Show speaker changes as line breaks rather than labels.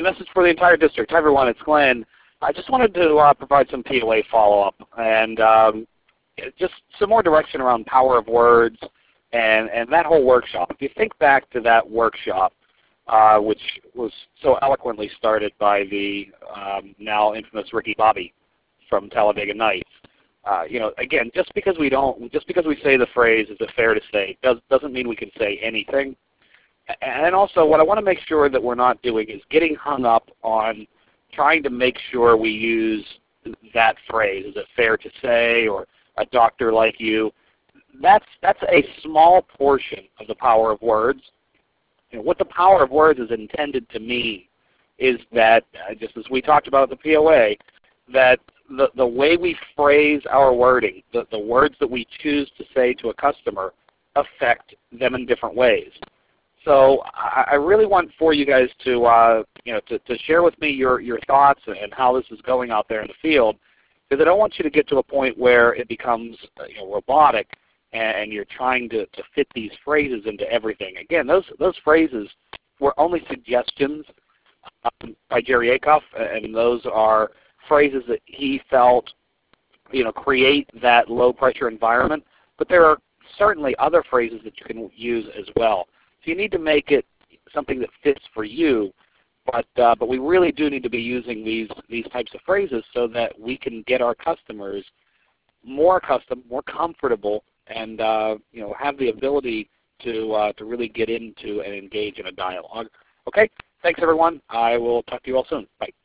and this is for the entire district. Hi, everyone. It's Glenn. I just wanted to provide some POA follow-up and just some more direction around power of words and that whole workshop. If you think back to that workshop, which was so eloquently started by the now infamous Ricky Bobby from Talladega Nights. Again, just because we say the phrase "is it fair to say" doesn't mean we can say anything. And also, what I want to make sure that we're not doing is getting hung up on trying to make sure we use that phrase. Is it fair to say, or a doctor like you? That's a small portion of the power of words. What the power of words is intended to mean is that, just as we talked about the POA, that the way we phrase our wording, the words that we choose to say to a customer, affect them in different ways. So I really want for you guys to share with me your thoughts and how this is going out there in the field, because I don't want you to get to a point where it becomes robotic and you're trying to fit these phrases into everything. Again, those phrases were only suggestions by Jerry Acuff, and those are phrases that he felt create that low pressure environment. But there are certainly other phrases that you can use as well. So you need to make it something that fits for you, but we really do need to be using these types of phrases so that we can get our customers more accustomed, more comfortable, and have the ability to really get into and engage in a dialogue. Okay, thanks everyone. I will talk to you all soon. Bye.